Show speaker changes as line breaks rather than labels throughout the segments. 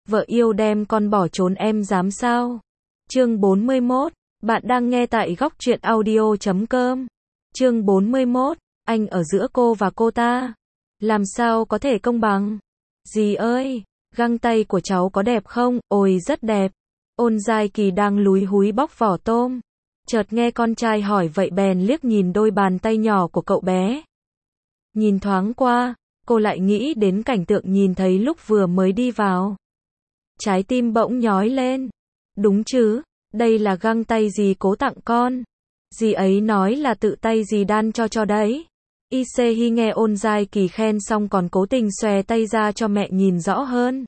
Vợ yêu đem con bỏ trốn em dám sao? Chương 41, bạn đang nghe tại góc truyện audio.com. Chương 41, anh ở giữa cô và cô ta. Làm sao có thể công bằng? Dì ơi, găng tay của cháu có đẹp không? Ôi rất đẹp. Ôn Giai Kỳ đang lúi húi bóc vỏ tôm. Chợt nghe con trai hỏi vậy bèn liếc nhìn đôi bàn tay nhỏ của cậu bé. Nhìn thoáng qua, cô lại nghĩ đến cảnh tượng nhìn thấy lúc vừa mới đi vào. Trái tim bỗng nhói lên. Đúng chứ, đây là găng tay dì cố tặng con. Dì ấy nói là tự tay dì đan cho đấy. Ise nghe Ôn Giai Kỳ khen xong còn cố tình xòe tay ra cho mẹ nhìn rõ hơn.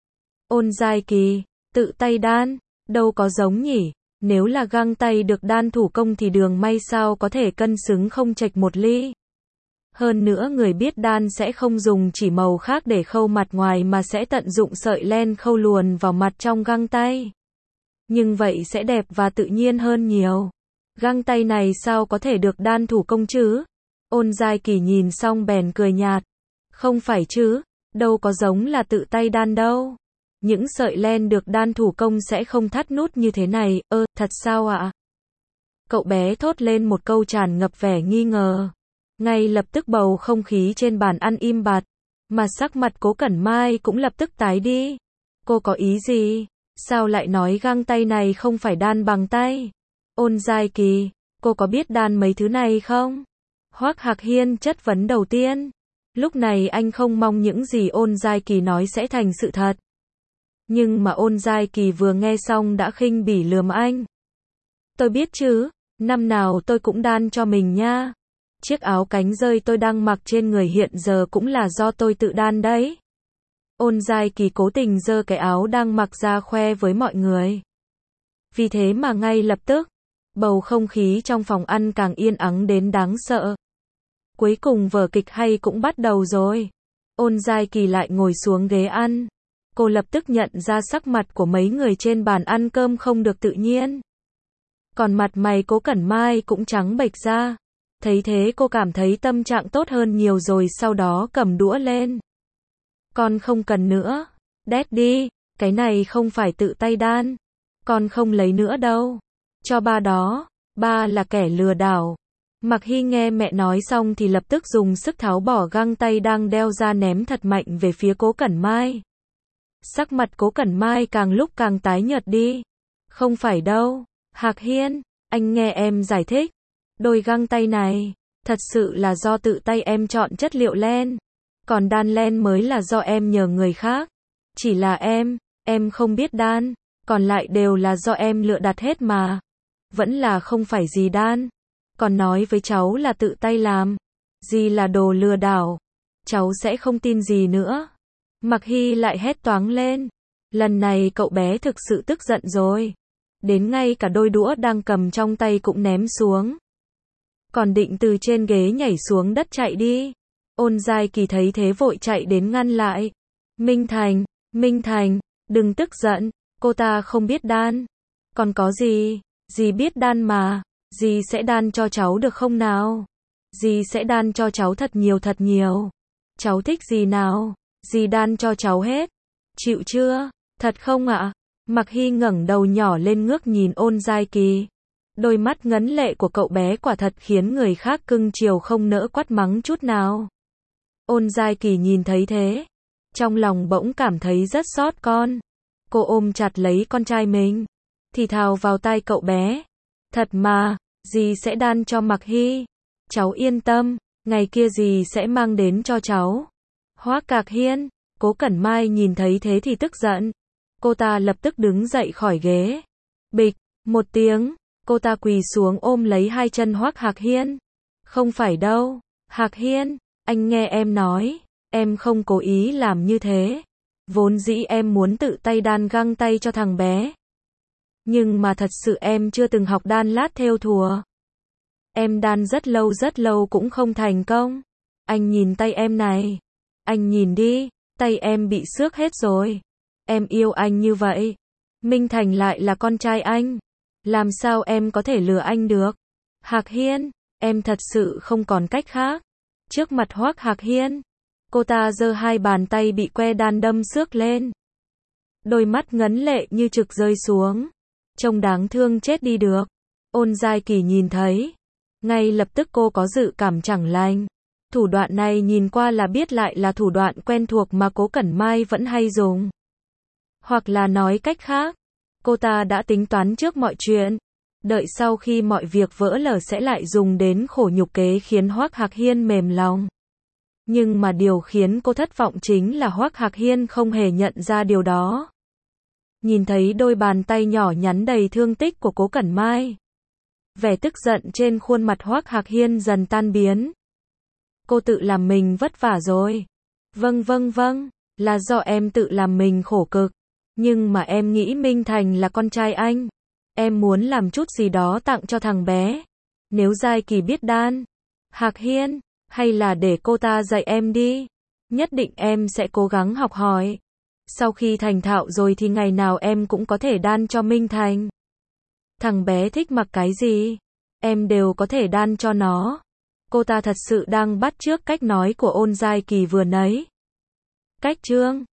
Ôn Giai Kỳ, tự tay đan, đâu có giống nhỉ? Nếu là găng tay được đan thủ công thì đường may sao có thể cân xứng không chệch một ly. Hơn nữa người biết đan sẽ không dùng chỉ màu khác để khâu mặt ngoài mà sẽ tận dụng sợi len khâu luồn vào mặt trong găng tay. Nhưng vậy sẽ đẹp và tự nhiên hơn nhiều. Găng tay này sao có thể được đan thủ công chứ? Ôn Giai Kỳ nhìn xong bèn cười nhạt. Không phải chứ, đâu có giống là tự tay đan đâu. Những sợi len được đan thủ công sẽ không thắt nút như thế này, thật sao ạ? Cậu bé thốt lên một câu tràn ngập vẻ nghi ngờ. Ngay lập tức bầu không khí trên bàn ăn im bặt, mà sắc mặt Cố Cẩn Mai cũng lập tức tái đi. Cô có ý gì? Sao lại nói găng tay này không phải đan bằng tay? Ôn Giai Kỳ, cô có biết đan mấy thứ này không? Hoắc Hạc Hiên chất vấn đầu tiên. Lúc này anh không mong những gì Ôn Giai Kỳ nói sẽ thành sự thật. Nhưng mà Ôn Giai Kỳ vừa nghe xong đã khinh bỉ lườm anh. Tôi biết chứ, năm nào tôi cũng đan cho mình nha. Chiếc áo cánh dơi tôi đang mặc trên người hiện giờ cũng là do tôi tự đan đấy. Ôn Giai Kỳ cố tình giơ cái áo đang mặc ra khoe với mọi người. Vì thế mà ngay lập tức, bầu không khí trong phòng ăn càng yên ắng đến đáng sợ. Cuối cùng vở kịch hay cũng bắt đầu rồi. Ôn Giai Kỳ lại ngồi xuống ghế ăn. Cô lập tức nhận ra sắc mặt của mấy người trên bàn ăn cơm không được tự nhiên. Còn mặt mày Cố Cẩn Mai cũng trắng bệch ra. Thấy thế cô cảm thấy tâm trạng tốt hơn nhiều rồi sau đó cầm đũa lên. Con không cần nữa. Đét đi, cái này không phải tự tay đan. Con không lấy nữa đâu. Cho ba đó, ba là kẻ lừa đảo. Mặc Hy nghe mẹ nói xong thì lập tức dùng sức tháo bỏ găng tay đang đeo ra ném thật mạnh về phía Cố Cẩn Mai. Sắc mặt Cố Cẩn Mai càng lúc càng tái nhợt đi. Không phải đâu, Hạc Hiên, anh nghe em giải thích. Đôi găng tay này, thật sự là do tự tay em chọn chất liệu len. Còn đan len mới là do em nhờ người khác. Chỉ là em không biết đan, còn lại đều là do em lựa đặt hết mà. Vẫn là không phải dì đan. Còn nói với cháu là tự tay làm. Dì là đồ lừa đảo. Cháu sẽ không tin gì nữa. Mặc Hy lại hét toáng lên. Lần này cậu bé thực sự tức giận rồi. Đến ngay cả đôi đũa đang cầm trong tay cũng ném xuống. Còn định từ trên ghế nhảy xuống đất chạy đi. Ôn Giai Kỳ thấy thế vội chạy đến ngăn lại. Minh Thành, đừng tức giận, cô ta không biết đan. Còn có gì, dì biết đan mà, dì sẽ đan cho cháu được không nào? Dì sẽ đan cho cháu thật nhiều. Cháu thích gì nào? Dì đan cho cháu hết. Chịu chưa? Thật không ạ? Mặc Hy ngẩng đầu nhỏ lên ngước nhìn Ôn Giai Kỳ. Đôi mắt ngấn lệ của cậu bé quả thật khiến người khác cưng chiều không nỡ quát mắng chút nào. Ôn Giai Kỳ nhìn thấy thế, trong lòng bỗng cảm thấy rất xót con. Cô ôm chặt lấy con trai mình, thì thào vào tai cậu bé. Thật mà, dì sẽ đan cho Mặc Hy. Cháu yên tâm, ngày kia dì sẽ mang đến cho cháu. Hoắc Hạc Hiên, Cố Cẩn Mai nhìn thấy thế thì tức giận. Cô ta lập tức đứng dậy khỏi ghế. Bịch, một tiếng, cô ta quỳ xuống ôm lấy hai chân Hoắc Hạc Hiên. Không phải đâu, Hạc Hiên, anh nghe em nói, em không cố ý làm như thế. Vốn dĩ em muốn tự tay đan găng tay cho thằng bé. Nhưng mà thật sự em chưa từng học đan lát thêu thùa. Em đan rất lâu cũng không thành công. Anh nhìn tay em này. Anh nhìn đi, tay em bị xước hết rồi. Em yêu anh như vậy. Minh Thành lại là con trai anh. Làm sao em có thể lừa anh được? Hạc Hiên, em thật sự không còn cách khác. Trước mặt Hoắc Hạc Hiên, cô ta giơ hai bàn tay bị que đan đâm xước lên. đôi mắt ngấn lệ như trực rơi xuống. Trông đáng thương chết đi được. Ôn Giai Kỳ nhìn thấy. Ngay lập tức cô có dự cảm chẳng lành. Thủ đoạn này nhìn qua là biết lại là thủ đoạn quen thuộc mà Cố Cẩn Mai vẫn hay dùng. Hoặc là nói cách khác, cô ta đã tính toán trước mọi chuyện. Đợi sau khi mọi việc vỡ lở sẽ lại dùng đến khổ nhục kế khiến Hoắc Hạc Hiên mềm lòng. Nhưng mà điều khiến cô thất vọng chính là Hoắc Hạc Hiên không hề nhận ra điều đó. Nhìn thấy đôi bàn tay nhỏ nhắn đầy thương tích của Cố Cẩn Mai. Vẻ tức giận trên khuôn mặt Hoắc Hạc Hiên dần tan biến. Cô tự làm mình vất vả rồi. Vâng, là do em tự làm mình khổ cực. Nhưng mà em nghĩ Minh Thành là con trai anh. Em muốn làm chút gì đó tặng cho thằng bé. Nếu Giai Kỳ biết đan, Hạc Hiên, hay là để cô ta dạy em đi. Nhất định em sẽ cố gắng học hỏi. Sau khi thành thạo rồi thì ngày nào em cũng có thể đan cho Minh Thành. Thằng bé thích mặc cái gì, em đều có thể đan cho nó. Cô ta thật sự đang bắt chước cách nói của Ôn Giai Kỳ vừa nãy. Cách chương